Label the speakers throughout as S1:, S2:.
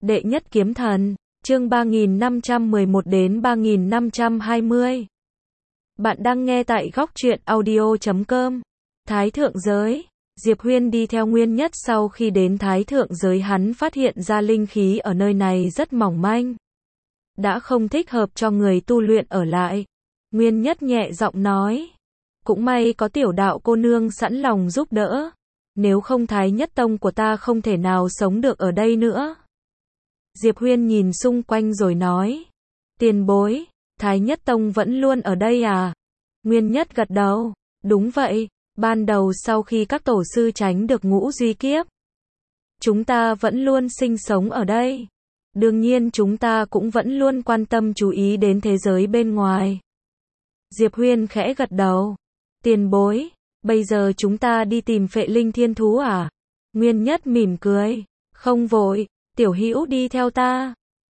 S1: Đệ nhất kiếm thần, chương 3511 đến 3520. Bạn đang nghe tại góc truyện audio.com. Thái thượng giới, Diệp Huyên đi theo Nguyên Nhất sau khi đến Thái thượng giới hắn phát hiện ra linh khí ở nơi này rất mỏng manh. Đã không thích hợp cho người tu luyện ở lại. Nguyên Nhất nhẹ giọng nói. Cũng may có tiểu đạo cô nương sẵn lòng giúp đỡ. Nếu không Thái Nhất Tông của ta không thể nào sống được ở đây nữa. Diệp Huyên nhìn xung quanh rồi nói. Tiền bối, Thái Nhất Tông vẫn luôn ở đây à? Nguyên Nhất gật đầu. Đúng vậy, ban đầu sau khi các tổ sư tránh được ngũ duy kiếp. Chúng ta vẫn luôn sinh sống ở đây. Đương nhiên chúng ta cũng vẫn luôn quan tâm chú ý đến thế giới bên ngoài. Diệp Huyên khẽ gật đầu. Tiền bối, bây giờ chúng ta đi tìm Phệ Linh Thiên Thú à? Nguyên Nhất mỉm cười. Không vội, tiểu hữu đi theo ta.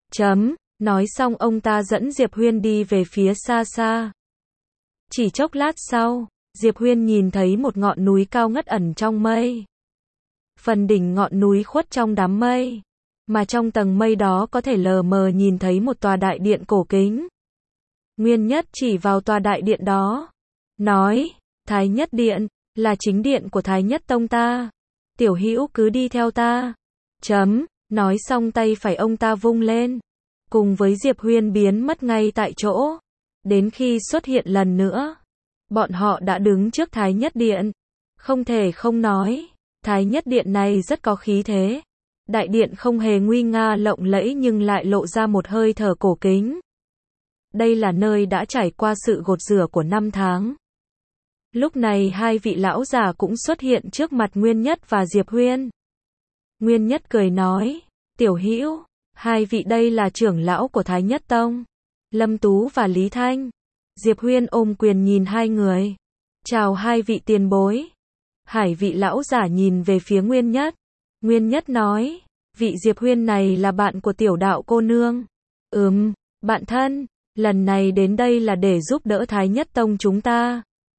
S1: Nói xong ông ta dẫn Diệp Huyên đi về phía xa xa. Chỉ chốc lát sau, Diệp Huyên nhìn thấy một ngọn núi cao ngất ẩn trong mây. Phần đỉnh ngọn núi khuất trong đám mây, mà trong tầng mây đó có thể lờ mờ nhìn thấy một tòa đại điện cổ kính. Nguyên Nhất chỉ vào tòa đại điện đó, nói, Thái Nhất Điện, là chính điện của Thái Nhất Tông ta. Tiểu hữu cứ đi theo ta. Nói xong tay phải ông ta vung lên, cùng với Diệp Huyên biến mất ngay tại chỗ. Đến khi xuất hiện lần nữa, bọn họ đã đứng trước Thái Nhất Điện. Không thể không nói, Thái Nhất Điện này rất có khí thế. Đại điện không hề nguy nga lộng lẫy nhưng lại lộ ra một hơi thở cổ kính. Đây là nơi đã trải qua sự gột rửa của 5 tháng. Lúc này hai vị lão già cũng xuất hiện trước mặt Nguyên Nhất và Diệp Huyên. Nguyên Nhất cười nói, tiểu hữu, hai vị đây là trưởng lão của Thái Nhất Tông, Lâm Tú và Lý Thanh. Diệp Huyên ôm quyền nhìn hai người. Chào hai vị tiền bối. Hải vị lão giả nhìn về phía Nguyên Nhất. Nguyên Nhất nói, vị Diệp Huyên này là bạn của tiểu đạo cô nương. Bạn thân, lần này đến đây là để giúp đỡ Thái Nhất Tông chúng ta.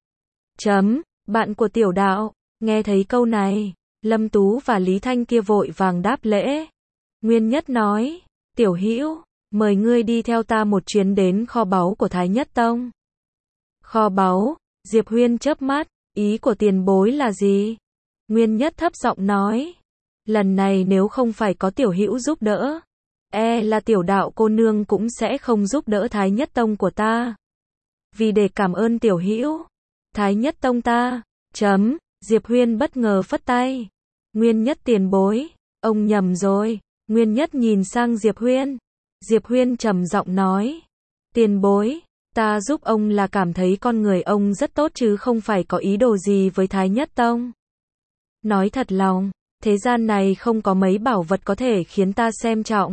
S1: Bạn của tiểu đạo. Nghe thấy câu này, Lâm Tú và Lý Thanh kia vội vàng đáp lễ. Nguyên Nhất nói, tiểu hữu, mời ngươi đi theo ta một chuyến đến kho báu của Thái Nhất Tông. Kho báu? Diệp Huyên chớp mắt, ý của tiền bối là gì? Nguyên Nhất thấp giọng nói, lần này nếu không phải có tiểu hữu giúp đỡ, là tiểu đạo cô nương cũng sẽ không giúp đỡ Thái Nhất Tông của ta. Vì để cảm ơn tiểu hữu, Thái Nhất Tông ta, Diệp Huyên bất ngờ phất tay. Nguyên Nhất tiền bối, ông nhầm rồi. Nguyên Nhất nhìn sang Diệp Huyên. Diệp Huyên trầm giọng nói, tiền bối, ta giúp ông là cảm thấy con người ông rất tốt chứ không phải có ý đồ gì với Thái Nhất Tông. Nói thật lòng, thế gian này không có mấy bảo vật có thể khiến ta xem trọng.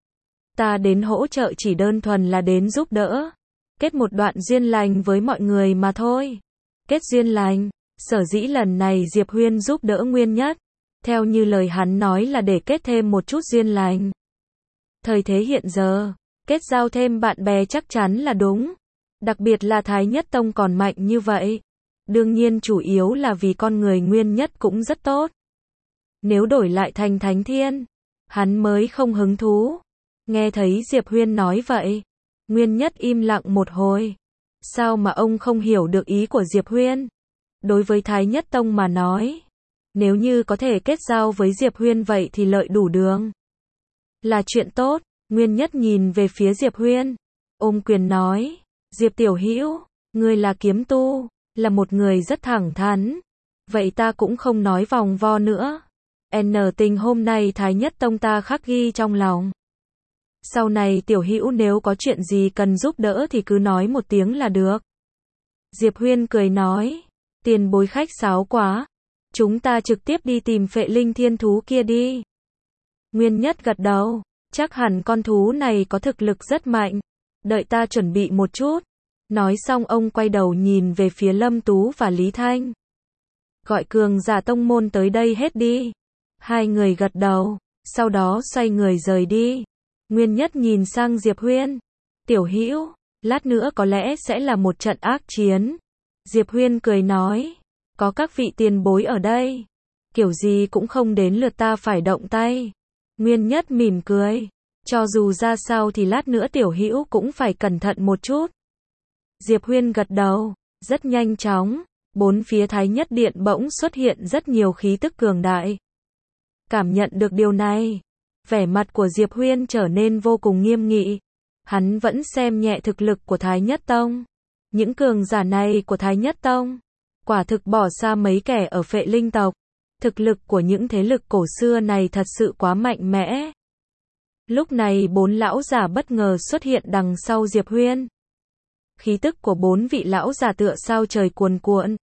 S1: Ta đến hỗ trợ chỉ đơn thuần là đến giúp đỡ, kết một đoạn duyên lành với mọi người mà thôi. Kết duyên lành, sở dĩ lần này Diệp Huyên giúp đỡ Nguyên Nhất, theo như lời hắn nói là để kết thêm một chút duyên lành. Thời thế hiện giờ, kết giao thêm bạn bè chắc chắn là đúng. Đặc biệt là Thái Nhất Tông còn mạnh như vậy. Đương nhiên chủ yếu là vì con người Nguyên Nhất cũng rất tốt. Nếu đổi lại thành Thánh Thiên, hắn mới không hứng thú. Nghe thấy Diệp Huyên nói vậy, Nguyên Nhất im lặng một hồi. Sao mà ông không hiểu được ý của Diệp Huyên? Đối với Thái Nhất Tông mà nói, nếu như có thể kết giao với Diệp Huyên vậy thì lợi đủ đường. Là chuyện tốt. Nguyên Nhất nhìn về phía Diệp Huyên, ôm quyền nói, Diệp tiểu hữu, ngươi là kiếm tu, là một người rất thẳng thắn. Vậy ta cũng không nói vòng vo nữa. Tình hôm nay Thái Nhất Tông ta khắc ghi trong lòng. Sau này tiểu hữu nếu có chuyện gì cần giúp đỡ thì cứ nói một tiếng là được. Diệp Huyên cười nói, tiền bối khách sáo quá. Chúng ta trực tiếp đi tìm Phệ Linh Thiên Thú kia đi. Nguyên Nhất gật đầu, chắc hẳn con thú này có thực lực rất mạnh. Đợi ta chuẩn bị một chút. Nói xong ông quay đầu nhìn về phía Lâm Tú và Lý Thanh. Gọi cường giả tông môn tới đây hết đi. Hai người gật đầu, sau đó xoay người rời đi. Nguyên Nhất nhìn sang Diệp Huyên. Tiểu hữu, lát nữa có lẽ sẽ là một trận ác chiến. Diệp Huyên cười nói, có các vị tiền bối ở đây, kiểu gì cũng không đến lượt ta phải động tay. Nguyên Nhất mỉm cười, Cho dù ra sao thì lát nữa Tiểu Hữu cũng phải cẩn thận một chút. Diệp Huyên gật đầu, rất nhanh chóng, bốn phía Thái Nhất Điện bỗng xuất hiện rất nhiều khí tức cường đại. Cảm nhận được điều này, vẻ mặt của Diệp Huyên trở nên vô cùng nghiêm nghị. Hắn vẫn xem nhẹ thực lực của Thái Nhất Tông. Những cường giả này của Thái Nhất Tông, quả thực bỏ xa mấy kẻ ở Phệ Linh tộc. Thực lực của những thế lực cổ xưa này thật sự quá mạnh mẽ. Lúc này bốn lão giả bất ngờ xuất hiện đằng sau Diệp Huyên. Khí tức của bốn vị lão giả tựa sao trời cuồn cuộn.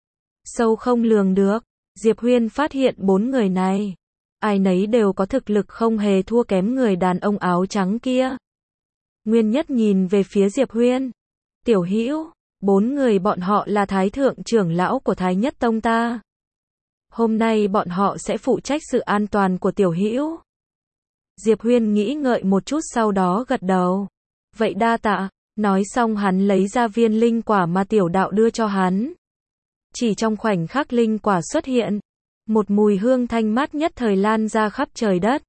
S1: Sâu không lường được, Diệp Huyên phát hiện bốn người này. Ai nấy đều có thực lực không hề thua kém người đàn ông áo trắng kia. Nguyên Nhất nhìn về phía Diệp Huyên. Tiểu Hữu, bốn người bọn họ là Thái Thượng trưởng lão của Thái Nhất Tông ta. Hôm nay bọn họ sẽ phụ trách sự an toàn của Tiểu Hữu. Diệp Huyên nghĩ ngợi một chút sau đó gật đầu. Vậy đa tạ. Nói xong hắn lấy ra viên linh quả mà tiểu đạo đưa cho hắn. Chỉ trong khoảnh khắc linh quả xuất hiện, một mùi hương thanh mát nhất thời lan ra khắp trời đất.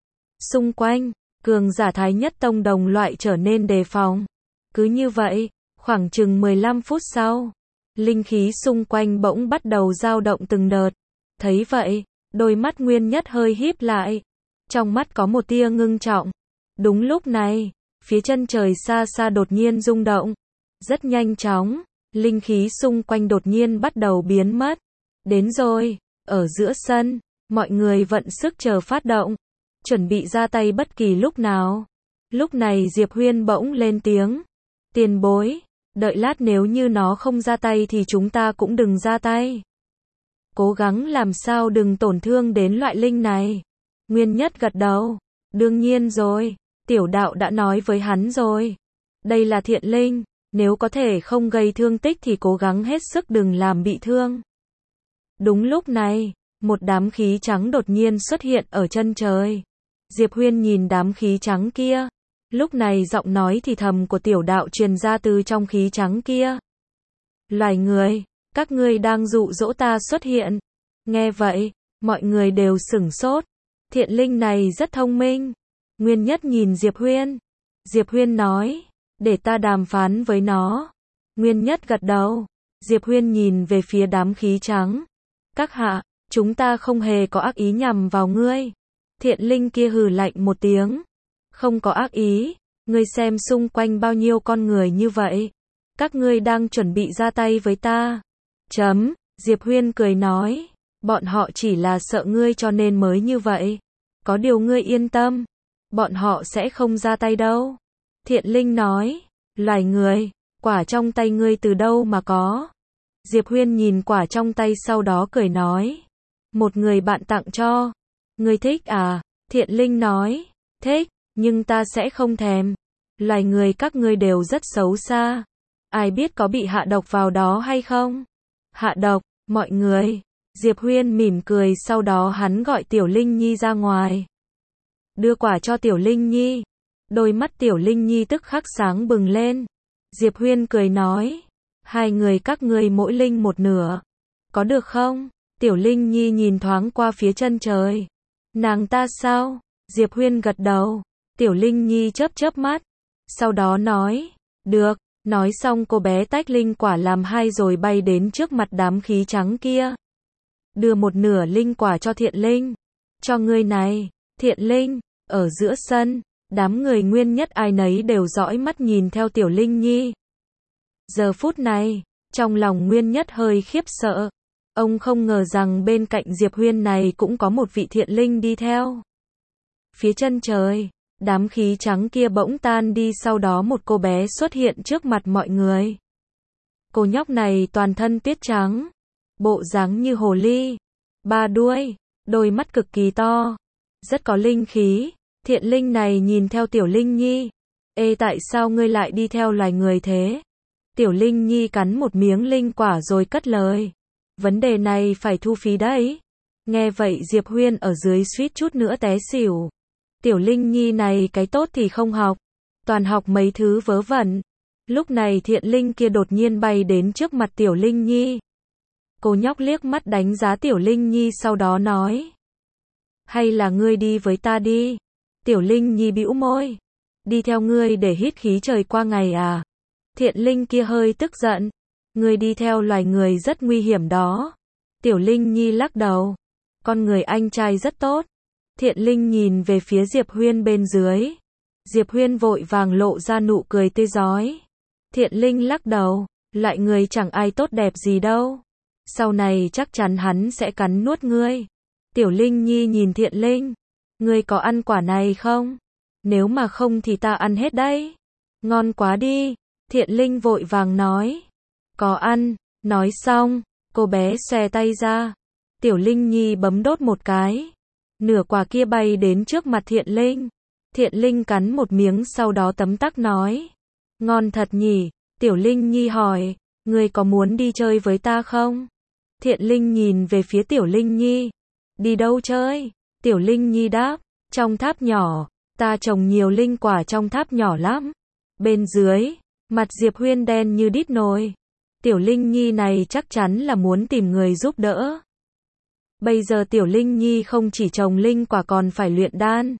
S1: Xung quanh, cường giả Thái Nhất Tông đồng loại trở nên đề phòng. Cứ như vậy, khoảng chừng 15 phút sau, linh khí xung quanh bỗng bắt đầu dao động từng đợt. Thấy vậy, đôi mắt Nguyên Nhất hơi híp lại. Trong mắt có một tia ngưng trọng. Đúng lúc này, phía chân trời xa xa đột nhiên rung động. Rất nhanh chóng, linh khí xung quanh đột nhiên bắt đầu biến mất. Đến rồi, ở giữa sân, mọi người vận sức chờ phát động, chuẩn bị ra tay bất kỳ lúc nào. Lúc này Diệp Huyên bỗng lên tiếng. Tiền bối, đợi lát nếu như nó không ra tay thì chúng ta cũng đừng ra tay. Cố gắng làm sao đừng tổn thương đến loại linh này. Nguyên Nhất gật đầu. Đương nhiên rồi, tiểu đạo đã nói với hắn rồi. Đây là thiện linh, nếu có thể không gây thương tích thì cố gắng hết sức đừng làm bị thương. Đúng lúc này, một đám khí trắng đột nhiên xuất hiện ở chân trời. Diệp Huyên nhìn đám khí trắng kia. Lúc này giọng nói thì thầm của tiểu đạo truyền ra từ trong khí trắng kia. Loài người, các ngươi đang dụ dỗ ta xuất hiện. Nghe vậy, mọi người đều sửng sốt. Thiện linh này rất thông minh. Nguyên Nhất nhìn Diệp Huyên. Diệp Huyên nói, để ta đàm phán với nó. Nguyên Nhất gật đầu. Diệp Huyên nhìn về phía đám khí trắng. Các hạ, chúng ta không hề có ác ý nhằm vào ngươi. Thiện linh kia hừ lạnh một tiếng. Không có ác ý, ngươi xem xung quanh bao nhiêu con người như vậy. Các ngươi đang chuẩn bị ra tay với ta. Diệp Huyên cười nói, bọn họ chỉ là sợ ngươi cho nên mới như vậy. Có điều ngươi yên tâm, bọn họ sẽ không ra tay đâu. Thiện linh nói, loài người, quả trong tay ngươi từ đâu mà có. Diệp Huyên nhìn quả trong tay sau đó cười nói, một người bạn tặng cho. Ngươi thích à? Thiện linh nói, thích, nhưng ta sẽ không thèm. Loài người các ngươi đều rất xấu xa. Ai biết có bị hạ độc vào đó hay không? Hạ độc, mọi người. Diệp Huyên mỉm cười sau đó hắn gọi Tiểu Linh Nhi ra ngoài. Đưa quả cho Tiểu Linh Nhi. Đôi mắt Tiểu Linh Nhi tức khắc sáng bừng lên. Diệp Huyên cười nói, hai người các ngươi mỗi linh một nửa. Có được không? Tiểu Linh Nhi nhìn thoáng qua phía chân trời. Nàng ta sao? Diệp Huyên gật đầu. Tiểu Linh Nhi chớp chớp mắt. Sau đó nói, được. Nói xong cô bé tách linh quả làm hai rồi bay đến trước mặt đám khí trắng kia. Đưa một nửa linh quả cho Thiện linh. Cho ngươi này, Thiện linh. Ở giữa sân, đám người Nguyên Nhất ai nấy đều dõi mắt nhìn theo Tiểu Linh Nhi. Giờ phút này, trong lòng Nguyên Nhất hơi khiếp sợ. Ông không ngờ rằng bên cạnh Diệp Huyên này cũng có một vị thiện linh đi theo. Phía chân trời, đám khí trắng kia bỗng tan đi sau đó một cô bé xuất hiện trước mặt mọi người. Cô nhóc này toàn thân tuyết trắng, bộ dáng như hồ ly, ba đuôi, đôi mắt cực kỳ to, rất có linh khí. Thiện linh này nhìn theo Tiểu Linh Nhi. Ê tại sao ngươi lại đi theo loài người thế? Tiểu Linh Nhi cắn một miếng linh quả rồi cất lời. Vấn đề này phải thu phí đấy. Nghe vậy Diệp Huyên ở dưới suýt chút nữa té xỉu. Tiểu Linh Nhi này cái tốt thì không học, toàn học mấy thứ vớ vẩn. Lúc này thiện linh kia đột nhiên bay đến trước mặt Tiểu Linh Nhi. Cô nhóc liếc mắt đánh giá Tiểu Linh Nhi sau đó nói. Hay là ngươi đi với ta đi. Tiểu Linh Nhi bĩu môi. Đi theo ngươi để hít khí trời qua ngày à? Thiện Linh kia hơi tức giận. Ngươi đi theo loài người rất nguy hiểm đó. Tiểu Linh Nhi lắc đầu. Con người anh trai rất tốt. Thiện Linh nhìn về phía Diệp Huyên bên dưới. Diệp Huyên vội vàng lộ ra nụ cười tươi rói. Thiện Linh lắc đầu. Loại người chẳng ai tốt đẹp gì đâu. Sau này chắc chắn hắn sẽ cắn nuốt ngươi. Tiểu Linh Nhi nhìn Thiện Linh. Ngươi có ăn quả này không? Nếu mà không thì ta ăn hết đấy. Ngon quá đi. Thiện Linh vội vàng nói. Có ăn. Nói xong, cô bé xòe tay ra. Tiểu Linh Nhi bấm đốt một cái. Nửa quả kia bay đến trước mặt Thiện Linh. Thiện Linh cắn một miếng sau đó tấm tắc nói. Ngon thật nhỉ. Tiểu Linh Nhi hỏi. Ngươi có muốn đi chơi với ta không? Thiện Linh nhìn về phía Tiểu Linh Nhi. Đi đâu chơi? Tiểu Linh Nhi đáp. Trong tháp nhỏ. Ta trồng nhiều linh quả trong tháp nhỏ lắm. Bên dưới, mặt Diệp Huyên đen như đít nồi. Tiểu Linh Nhi này chắc chắn là muốn tìm người giúp đỡ. Bây giờ Tiểu Linh Nhi không chỉ trồng linh quả còn phải luyện đan.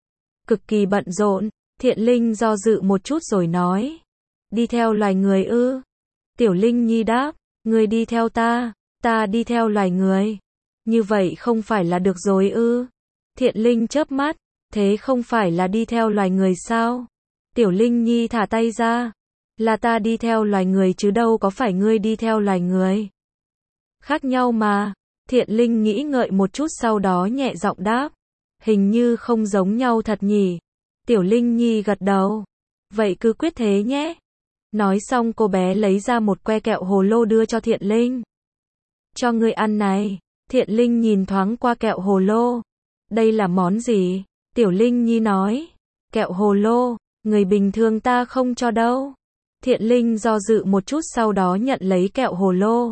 S1: Cực kỳ bận rộn. Thiện Linh do dự một chút rồi nói. Đi theo loài người ư? Tiểu Linh Nhi đáp. Người đi theo ta, ta đi theo loài người. Như vậy không phải là được rồi ư? Thiện Linh chớp mắt. Thế không phải là đi theo loài người sao? Tiểu Linh Nhi thả tay ra. Là ta đi theo loài người chứ đâu có phải ngươi đi theo loài người. Khác nhau mà. Thiện Linh nghĩ ngợi một chút sau đó nhẹ giọng đáp. Hình như không giống nhau thật nhỉ. Tiểu Linh Nhi gật đầu. Vậy cứ quyết thế nhé. Nói xong cô bé lấy ra một que kẹo hồ lô đưa cho Thiện Linh. Cho ngươi ăn này. Thiện Linh nhìn thoáng qua kẹo hồ lô. Đây là món gì? Tiểu Linh Nhi nói. Kẹo hồ lô, người bình thường ta không cho đâu. Thiện Linh do dự một chút sau đó nhận lấy kẹo hồ lô.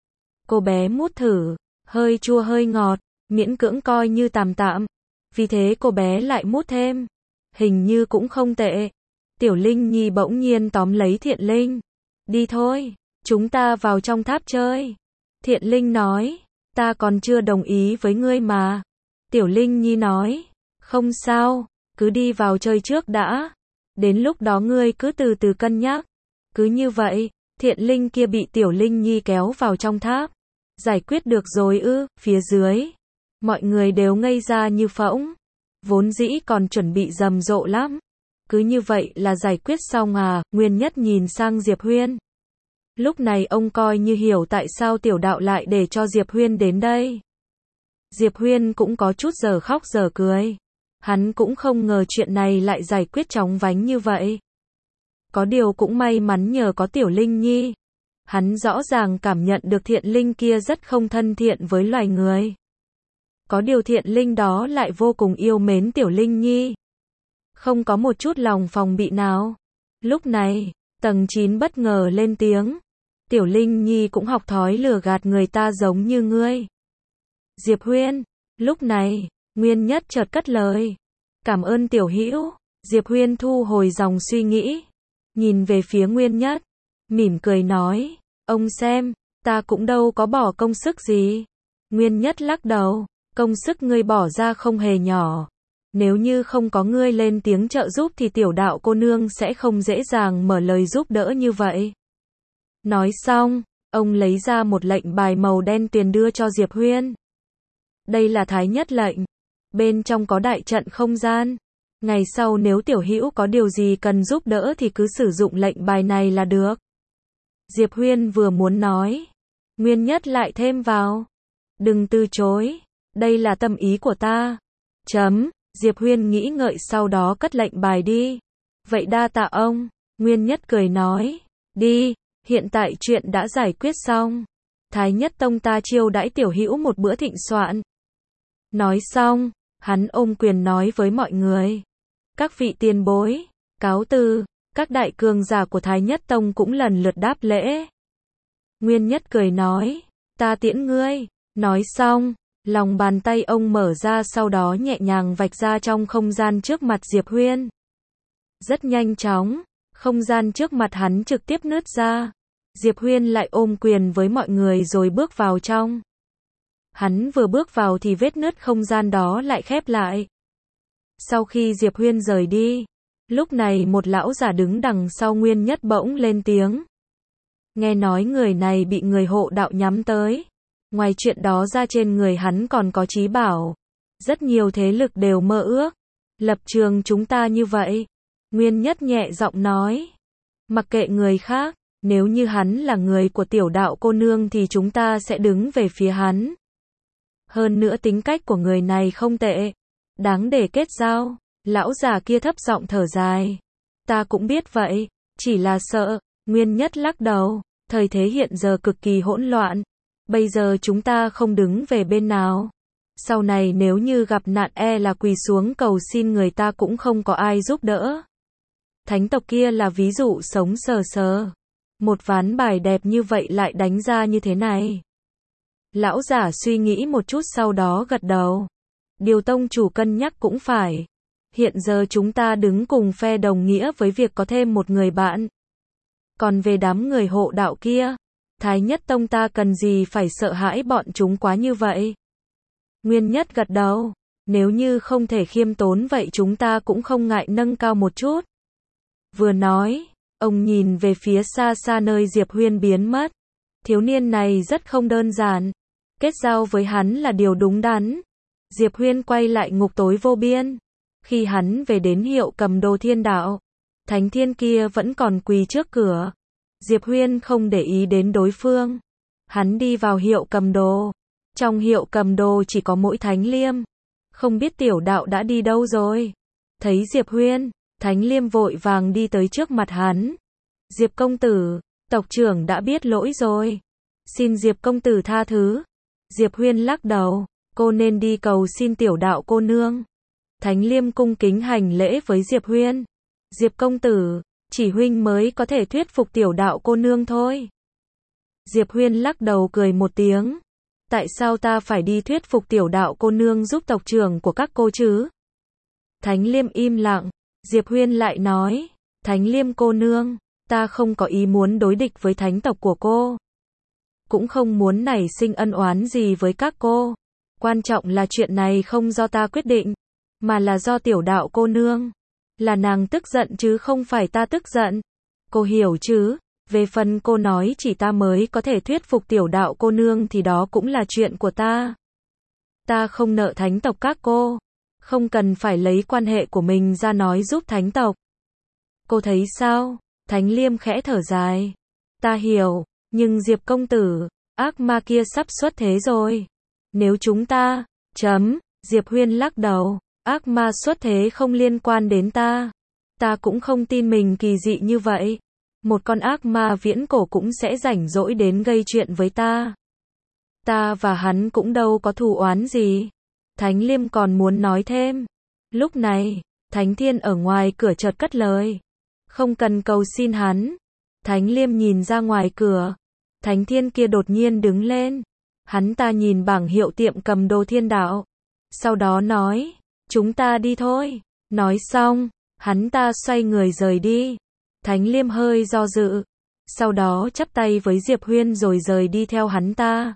S1: Cô bé mút thử, hơi chua hơi ngọt, miễn cưỡng coi như tạm tạm. Vì thế cô bé lại mút thêm. Hình như cũng không tệ. Tiểu Linh Nhi bỗng nhiên tóm lấy Thiện Linh. Đi thôi, chúng ta vào trong tháp chơi. Thiện Linh nói, ta còn chưa đồng ý với ngươi mà. Tiểu Linh Nhi nói, không sao, cứ đi vào chơi trước đã. Đến lúc đó ngươi cứ từ từ cân nhắc. Cứ như vậy, Thiện Linh kia bị Tiểu Linh Nhi kéo vào trong tháp. Giải quyết được rồi ư? Phía dưới, mọi người đều ngây ra như phỗng. Vốn dĩ còn chuẩn bị rầm rộ lắm. Cứ như vậy là giải quyết xong à? Nguyên Nhất nhìn sang Diệp Huyên. Lúc này ông coi như hiểu tại sao Tiểu Đạo lại để cho Diệp Huyên đến đây. Diệp Huyên cũng có chút giờ khóc giờ cười. Hắn cũng không ngờ chuyện này lại giải quyết chóng vánh như vậy. Có điều cũng may mắn nhờ có Tiểu Linh Nhi. Hắn rõ ràng cảm nhận được Thiện Linh kia rất không thân thiện với loài người. Có điều Thiện Linh đó lại vô cùng yêu mến Tiểu Linh Nhi. Không có một chút lòng phòng bị nào. Lúc này, tầng 9 bất ngờ lên tiếng. Tiểu Linh Nhi cũng học thói lừa gạt người ta giống như ngươi. Diệp Huyên, lúc này, Nguyên Nhất chợt cất lời. Cảm ơn Tiểu Hữu. Diệp Huyên thu hồi dòng suy nghĩ. Nhìn về phía Nguyên Nhất. Mỉm cười nói. Ông xem, ta cũng đâu có bỏ công sức gì. Nguyên Nhất lắc đầu. Công sức ngươi bỏ ra không hề nhỏ. Nếu như không có ngươi lên tiếng trợ giúp thì Tiểu Đạo cô nương sẽ không dễ dàng mở lời giúp đỡ như vậy. Nói xong, ông lấy ra một lệnh bài màu đen tuyền đưa cho Diệp Huyên. Đây là Thái Nhất lệnh. Bên trong có đại trận không gian. Ngày sau nếu Tiểu Hữu có điều gì cần giúp đỡ thì cứ sử dụng lệnh bài này là được. Diệp Huyên vừa muốn nói. Nguyên Nhất lại thêm vào. Đừng từ chối. Đây là tâm ý của ta. Diệp Huyên nghĩ ngợi sau đó cất lệnh bài đi. Vậy đa tạ ông. Nguyên Nhất cười nói. Đi, hiện tại chuyện đã giải quyết xong. Thái Nhất Tông ta chiêu đãi Tiểu Hữu một bữa thịnh soạn. Nói xong, hắn ôm quyền nói với mọi người. Các vị tiền bối, cáo từ. Các đại cường giả của Thái Nhất Tông cũng lần lượt đáp lễ. Nguyên Nhất cười nói. Ta tiễn ngươi. Nói xong, lòng bàn tay ông mở ra sau đó nhẹ nhàng vạch ra trong không gian trước mặt Diệp Huyên. Rất nhanh chóng, không gian trước mặt hắn trực tiếp nứt ra. Diệp Huyên lại ôm quyền với mọi người rồi bước vào trong. Hắn vừa bước vào thì vết nứt không gian đó lại khép lại. Sau khi Diệp Huyên rời đi, lúc này một lão giả đứng đằng sau Nguyên Nhất bỗng lên tiếng. Nghe nói người này bị người hộ đạo nhắm tới. Ngoài chuyện đó ra trên người hắn còn có trí bảo. Rất nhiều thế lực đều mơ ước. Lập trường chúng ta như vậy. Nguyên Nhất nhẹ giọng nói. Mặc kệ người khác, nếu như hắn là người của tiểu đạo cô nương thì chúng ta sẽ đứng về phía hắn. Hơn nữa tính cách của người này không tệ. Đáng để kết giao. Lão già kia thấp giọng thở dài. Ta cũng biết vậy, chỉ là sợ. Nguyên Nhất lắc đầu. Thời thế hiện giờ cực kỳ hỗn loạn. Bây giờ chúng ta không đứng về bên nào. Sau này nếu như gặp nạn là quỳ xuống cầu xin người ta cũng không có ai giúp đỡ. Thánh tộc kia là ví dụ sống sờ sờ. Một ván bài đẹp như vậy lại đánh ra như thế này. Lão giả suy nghĩ một chút sau đó gật đầu. Điều tông chủ cân nhắc cũng phải. Hiện giờ chúng ta đứng cùng phe đồng nghĩa với việc có thêm một người bạn. Còn về đám người hộ đạo kia, Thái Nhất Tông ta cần gì phải sợ hãi bọn chúng quá như vậy? Nguyên Nhất gật đầu. Nếu như không thể khiêm tốn vậy chúng ta cũng không ngại nâng cao một chút. Vừa nói, ông nhìn về phía xa xa nơi Diệp Huyên biến mất. Thiếu niên này rất không đơn giản. Kết giao với hắn là điều đúng đắn. Diệp Huyên quay lại ngục tối vô biên. Khi hắn về đến Hiệu Cầm Đồ Thiên Đạo, thánh thiên kia vẫn còn quỳ trước cửa. Diệp Huyên không để ý đến đối phương. Hắn đi vào Hiệu Cầm Đồ. Trong Hiệu Cầm Đồ chỉ có mỗi Thánh Liêm. Không biết tiểu đạo đã đi đâu rồi. Thấy Diệp Huyên, Thánh Liêm vội vàng đi tới trước mặt hắn. Diệp công tử, tộc trưởng đã biết lỗi rồi. Xin Diệp công tử tha thứ. Diệp Huyên lắc đầu. Cô nên đi cầu xin tiểu đạo cô nương. Thánh Liêm cung kính hành lễ với Diệp Huyên. Diệp công tử, chỉ huynh mới có thể thuyết phục tiểu đạo cô nương thôi. Diệp Huyên lắc đầu cười một tiếng. Tại sao ta phải đi thuyết phục tiểu đạo cô nương giúp tộc trưởng của các cô chứ? Thánh Liêm im lặng. Diệp Huyên lại nói. Thánh Liêm cô nương, ta không có ý muốn đối địch với thánh tộc của cô. Cũng không muốn nảy sinh ân oán gì với các cô. Quan trọng là chuyện này không do ta quyết định, mà là do tiểu đạo cô nương. Là nàng tức giận chứ không phải ta tức giận. Cô hiểu chứ? Về phần cô nói chỉ ta mới có thể thuyết phục tiểu đạo cô nương thì đó cũng là chuyện của ta. Ta không nợ thánh tộc các cô. Không cần phải lấy quan hệ của mình ra nói giúp thánh tộc. Cô thấy sao? Thánh Liêm khẽ thở dài. Ta hiểu, nhưng Diệp công tử, ác ma kia sắp xuất thế rồi. Nếu chúng ta, Diệp Huyên lắc đầu, ác ma xuất thế không liên quan đến ta. Ta cũng không tin mình kỳ dị như vậy. Một con ác ma viễn cổ cũng sẽ rảnh rỗi đến gây chuyện với ta. Ta và hắn cũng đâu có thù oán gì. Thánh Liêm còn muốn nói thêm. Lúc này, Thánh Thiên ở ngoài cửa chợt cất lời. Không cần cầu xin hắn. Thánh Liêm nhìn ra ngoài cửa. Thánh Thiên kia đột nhiên đứng lên. Hắn ta nhìn bảng hiệu tiệm cầm đồ thiên đạo. Sau đó nói, chúng ta đi thôi. Nói xong, hắn ta xoay người rời đi. Thánh Liêm hơi do dự. Sau đó chắp tay với Diệp Huyên rồi rời đi theo hắn ta.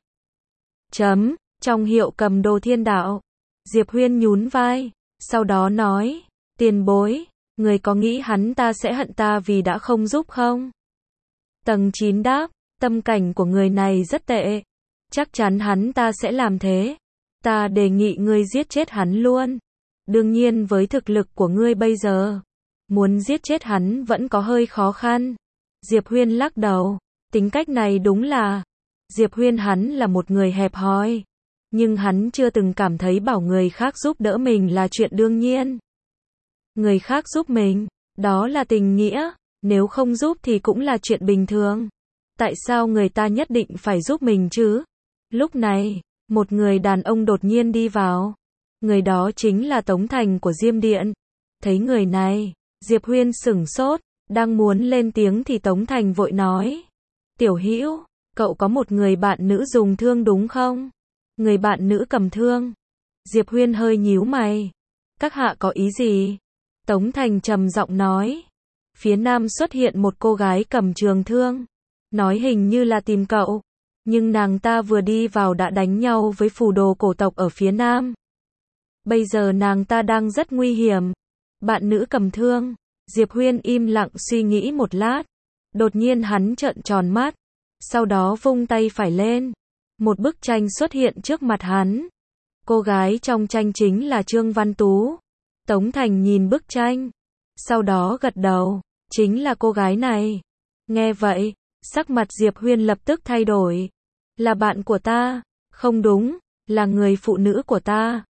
S1: Trong hiệu cầm đồ thiên đạo. Diệp Huyên nhún vai. Sau đó nói, tiền bối, người có nghĩ hắn ta sẽ hận ta vì đã không giúp không? Tầng 9 đáp, tâm cảnh của người này rất tệ. Chắc chắn hắn ta sẽ làm thế. Ta đề nghị ngươi giết chết hắn luôn. Đương nhiên với thực lực của ngươi bây giờ, muốn giết chết hắn vẫn có hơi khó khăn. Diệp Huyên lắc đầu. Tính cách này đúng là... Diệp Huyên hắn là một người hẹp hòi. Nhưng hắn chưa từng cảm thấy bảo người khác giúp đỡ mình là chuyện đương nhiên. Người khác giúp mình, đó là tình nghĩa. Nếu không giúp thì cũng là chuyện bình thường. Tại sao người ta nhất định phải giúp mình chứ? Lúc này, một người đàn ông đột nhiên đi vào. Người đó chính là Tống Thành của Diêm Điện. Thấy người này, Diệp Huyên sửng sốt, đang muốn lên tiếng thì Tống Thành vội nói. Tiểu Hữu, cậu có một người bạn nữ dùng thương đúng không? Người bạn nữ cầm thương. Diệp Huyên hơi nhíu mày. Các hạ có ý gì? Tống Thành trầm giọng nói. Phía nam xuất hiện một cô gái cầm trường thương. Nói hình như là tìm cậu. Nhưng nàng ta vừa đi vào đã đánh nhau với phù đồ cổ tộc ở phía nam. Bây giờ nàng ta đang rất nguy hiểm. Bạn nữ cầm thương. Diệp Huyên im lặng suy nghĩ một lát. Đột nhiên hắn trợn tròn mắt. Sau đó vung tay phải lên. Một bức tranh xuất hiện trước mặt hắn. Cô gái trong tranh chính là Trương Văn Tú. Tống Thành nhìn bức tranh. Sau đó gật đầu. Chính là cô gái này. Nghe vậy, sắc mặt Diệp Huyên lập tức thay đổi. Là bạn của ta. Không đúng, là người phụ nữ của ta.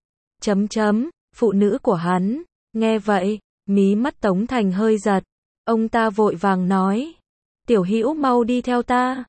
S1: Phụ nữ của hắn. Nghe vậy, mí mắt Tống Thành hơi giật. Ông ta vội vàng nói. Tiểu Hữu mau đi theo ta.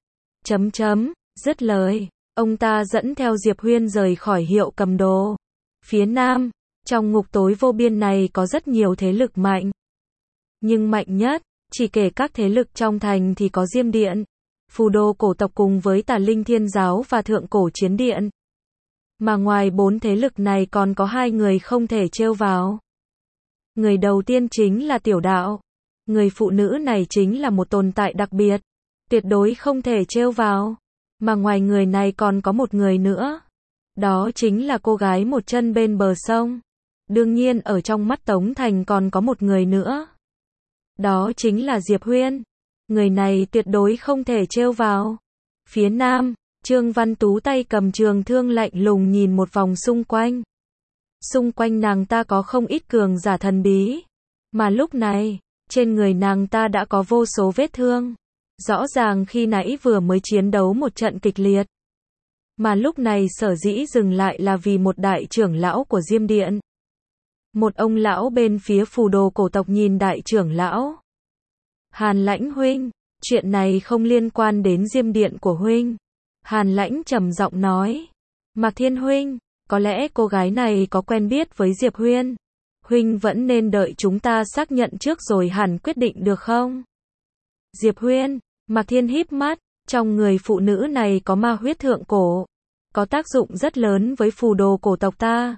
S1: Dứt lời, ông ta dẫn theo Diệp Huyên rời khỏi hiệu cầm đồ. Phía Nam, trong ngục tối vô biên này có rất nhiều thế lực mạnh. Nhưng mạnh nhất, chỉ kể các thế lực trong thành thì có Diêm Điện, Phù Đồ cổ tộc cùng với Tà Linh Thiên Giáo và Thượng Cổ Chiến Điện. Mà ngoài 4 thế lực này còn có 2 người không thể trêu vào. Người đầu tiên chính là Tiểu Đạo. Người phụ nữ này chính là một tồn tại đặc biệt, tuyệt đối không thể trêu vào. Mà ngoài người này còn có một người nữa. Đó chính là cô gái một chân bên bờ sông. Đương nhiên ở trong mắt Tống Thành còn có một người nữa. Đó chính là Diệp Huyên. Người này tuyệt đối không thể trêu vào. Phía Nam, Trương Văn Tú tay cầm trường thương lạnh lùng nhìn một vòng xung quanh. Xung quanh nàng ta có không ít cường giả thần bí. Mà lúc này, trên người nàng ta đã có vô số vết thương. Rõ ràng khi nãy vừa mới chiến đấu một trận kịch liệt. Mà lúc này sở dĩ dừng lại là vì một đại trưởng lão của Diêm Điện. Một ông lão bên phía Phù Đồ cổ tộc nhìn đại trưởng lão. Hàn Lãnh huynh, chuyện này không liên quan đến Diêm Điện của huynh. Hàn Lãnh trầm giọng nói. Mạc Thiên huynh, có lẽ cô gái này có quen biết với Diệp Huyên. Huynh vẫn nên đợi chúng ta xác nhận trước rồi hẳn quyết định được không? Diệp Huyên, Mạc Thiên híp mắt, trong người phụ nữ này có ma huyết thượng cổ, có tác dụng rất lớn với Phù Đồ cổ tộc ta.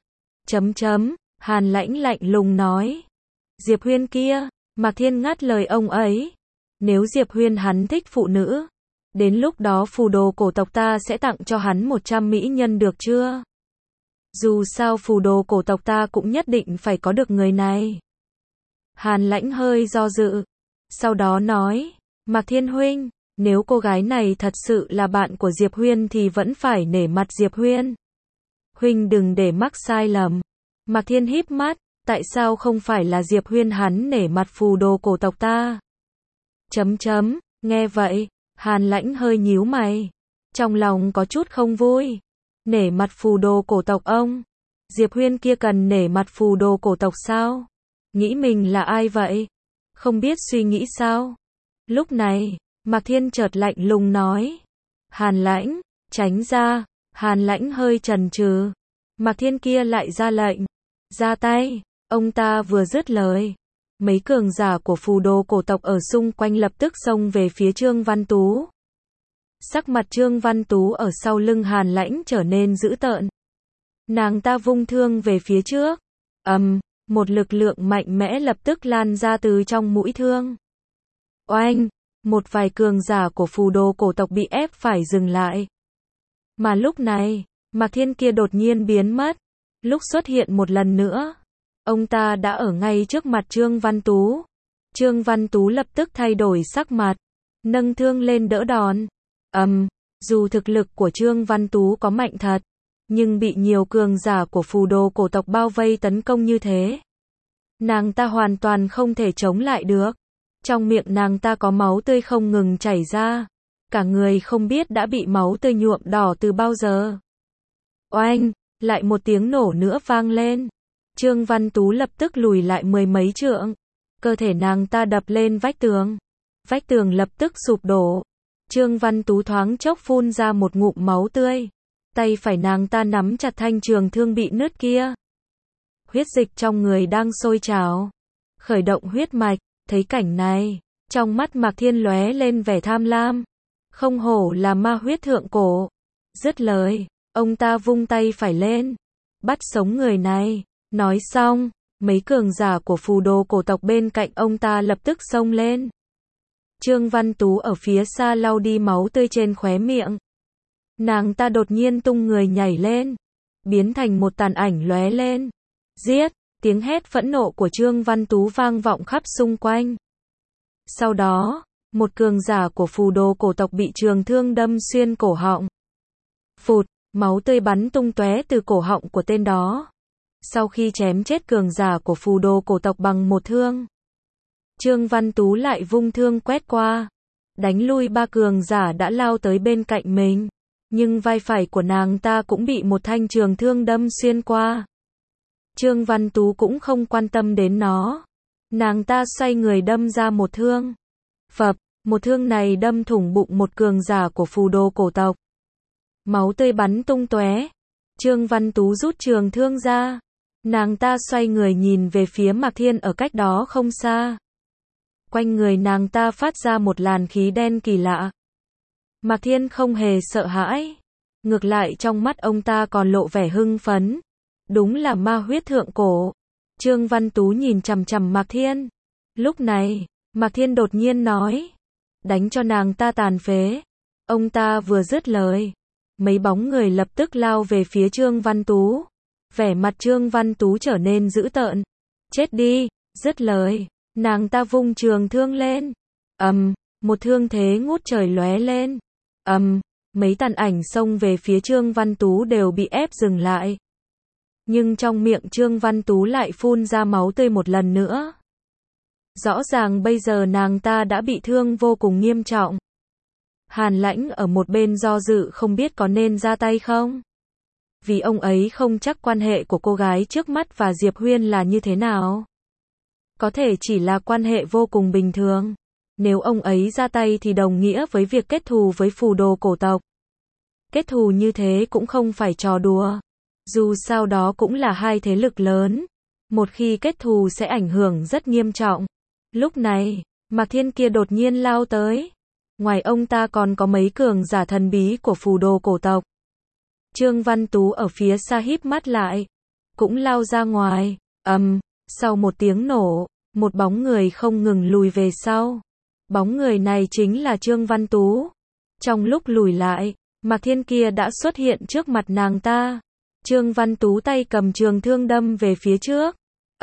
S1: Hàn Lãnh lạnh lùng nói. Diệp Huyên kia, Mạc Thiên ngắt lời ông ấy. Nếu Diệp Huyên hắn thích phụ nữ, đến lúc đó Phù Đồ cổ tộc ta sẽ tặng cho hắn 100 mỹ nhân được chưa? Dù sao Phù Đồ cổ tộc ta cũng nhất định phải có được người này. Hàn Lãnh hơi do dự, sau đó nói, Mạc Thiên huynh, nếu cô gái này thật sự là bạn của Diệp Huyên thì vẫn phải nể mặt Diệp Huyên. Huynh đừng để mắc sai lầm. Mạc Thiên híp mắt, tại sao không phải là Diệp Huyên hắn nể mặt Phù Đồ cổ tộc ta? Nghe vậy, Hàn Lãnh hơi nhíu mày, trong lòng có chút không vui. Nể mặt Phù Đồ cổ tộc ông? Diệp Huyên kia cần nể mặt Phù Đồ cổ tộc sao? Nghĩ mình là ai vậy? Không biết suy nghĩ sao? Lúc này, Mạc Thiên chợt lạnh lùng nói. Hàn Lãnh, tránh ra. Hàn Lãnh hơi chần chừ. Mạc Thiên kia lại ra lệnh. Ra tay. Ông ta vừa dứt lời. Mấy cường giả của Phù Đồ cổ tộc ở xung quanh lập tức xông về phía Trương Văn Tú. Sắc mặt Trương Văn Tú ở sau lưng Hàn Lãnh trở nên dữ tợn. Nàng ta vung thương về phía trước. Một lực lượng mạnh mẽ lập tức lan ra từ trong mũi thương. Oanh! Một vài cường giả của Phù Đồ cổ tộc bị ép phải dừng lại. Mà lúc này, Mạc Thiên kia đột nhiên biến mất. Lúc xuất hiện một lần nữa, ông ta đã ở ngay trước mặt Trương Văn Tú. Trương Văn Tú lập tức thay đổi sắc mặt, nâng thương lên đỡ đòn. Dù thực lực của Trương Văn Tú có mạnh thật, nhưng bị nhiều cường giả của Phù Đồ cổ tộc bao vây tấn công như thế, nàng ta hoàn toàn không thể chống lại được. Trong miệng nàng ta có máu tươi không ngừng chảy ra, cả người không biết đã bị máu tươi nhuộm đỏ từ bao giờ. Oanh! Lại một tiếng nổ nữa vang lên. Trương Văn Tú lập tức lùi lại 10 mấy trượng. Cơ thể nàng ta đập lên vách tường. Vách tường lập tức sụp đổ. Trương Văn Tú thoáng chốc phun ra một ngụm máu tươi. Tay phải nàng ta nắm chặt thanh trường thương bị nứt kia. Huyết dịch trong người đang sôi trào. Khởi động huyết mạch, thấy cảnh này, trong mắt Mạc Thiên lóe lên vẻ tham lam. Không hổ là ma huyết thượng cổ. Dứt lời, ông ta vung tay phải lên, bắt sống người này. Nói xong, mấy cường giả của Phù Đồ cổ tộc bên cạnh ông ta lập tức xông lên. Trương Văn Tú ở phía xa lau đi máu tươi trên khóe miệng. Nàng ta đột nhiên tung người nhảy lên, biến thành một tàn ảnh lóe lên. Giết! Tiếng hét phẫn nộ của Trương Văn Tú vang vọng khắp xung quanh. Sau đó, một cường giả của phù đồ cổ tộc bị trường thương đâm xuyên cổ họng. Phụt, máu tươi bắn tung tóe từ cổ họng của tên đó. Sau khi chém chết cường giả của phù đồ cổ tộc bằng một thương, Trương Văn Tú lại vung thương quét qua, đánh lui ba cường giả đã lao tới bên cạnh mình. Nhưng vai phải của nàng ta cũng bị một thanh trường thương đâm xuyên qua. Trương Văn Tú cũng không quan tâm đến nó. Nàng ta xoay người đâm ra một thương. Phập, một thương này đâm thủng bụng một cường giả của phù đồ cổ tộc. Máu tươi bắn tung tóe. Trương Văn Tú rút trường thương ra. Nàng ta xoay người nhìn về phía Mạc Thiên ở cách đó không xa. Quanh người nàng ta phát ra một làn khí đen kỳ lạ. Mạc Thiên không hề sợ hãi. Ngược lại trong mắt ông ta còn lộ vẻ hưng phấn. Đúng là ma huyết thượng cổ. Trương Văn Tú nhìn chằm chằm Mạc Thiên. Lúc này, Mạc Thiên đột nhiên nói. Đánh cho nàng ta tàn phế. Ông ta vừa dứt lời. Mấy bóng người lập tức lao về phía Trương Văn Tú. Vẻ mặt Trương Văn Tú trở nên dữ tợn. Chết đi! Dứt lời, nàng ta vung trường thương lên. Một thương thế ngút trời lóe lên. Mấy tàn ảnh xông về phía Trương Văn Tú đều bị ép dừng lại. Nhưng trong miệng Trương Văn Tú lại phun ra máu tươi một lần nữa. Rõ ràng bây giờ nàng ta đã bị thương vô cùng nghiêm trọng. Hàn Lãnh ở một bên do dự không biết có nên ra tay không. Vì ông ấy không chắc quan hệ của cô gái trước mắt và Diệp Huyên là như thế nào. Có thể chỉ là quan hệ vô cùng bình thường. Nếu ông ấy ra tay thì đồng nghĩa với việc kết thù với phù đồ cổ tộc. Kết thù như thế cũng không phải trò đùa. Dù sao đó cũng là hai thế lực lớn. Một khi kết thù sẽ ảnh hưởng rất nghiêm trọng. Lúc này, Mạc Thiên kia đột nhiên lao tới. Ngoài ông ta còn có mấy cường giả thần bí của phù đồ cổ tộc. Trương Văn Tú ở phía xa híp mắt lại. Cũng lao ra ngoài. Sau một tiếng nổ, một bóng người không ngừng lùi về sau. Bóng người này chính là Trương Văn Tú. Trong lúc lùi lại, Mạc Thiên kia đã xuất hiện trước mặt nàng ta. Trương Văn Tú tay cầm trường thương đâm về phía trước.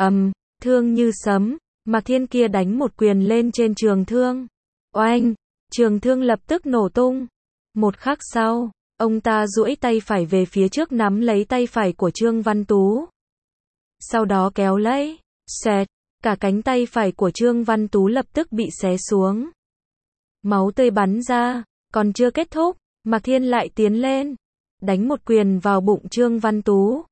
S1: Thương như sấm, Mạc Thiên kia đánh một quyền lên trên trường thương. Oanh, trường thương lập tức nổ tung. Một khắc sau, ông ta duỗi tay phải về phía trước nắm lấy tay phải của Trương Văn Tú. Sau đó kéo lấy, xẹt, cả cánh tay phải của Trương Văn Tú lập tức bị xé xuống. Máu tươi bắn ra, còn chưa kết thúc, Mạc Thiên lại tiến lên, đánh một quyền vào bụng Trương Văn Tú.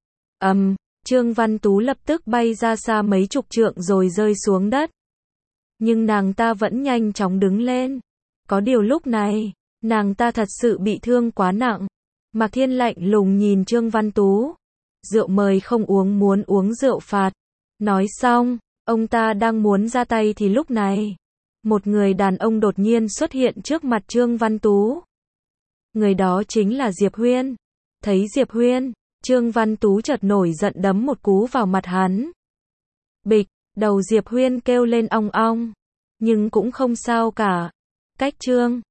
S1: Trương Văn Tú lập tức bay ra xa mấy chục trượng rồi rơi xuống đất. Nhưng nàng ta vẫn nhanh chóng đứng lên. Có điều lúc này, nàng ta thật sự bị thương quá nặng. Mạc Thiên lạnh lùng nhìn Trương Văn Tú. Rượu mời không uống muốn uống rượu phạt. Nói xong, ông ta đang muốn ra tay thì lúc này, một người đàn ông đột nhiên xuất hiện trước mặt Trương Văn Tú. Người đó chính là Diệp Huyên. Thấy Diệp Huyên, Trương Văn Tú chợt nổi giận đấm một cú vào mặt hắn. Bịch, đầu Diệp Huyên kêu lên ong ong. Nhưng cũng không sao cả. Cách Trương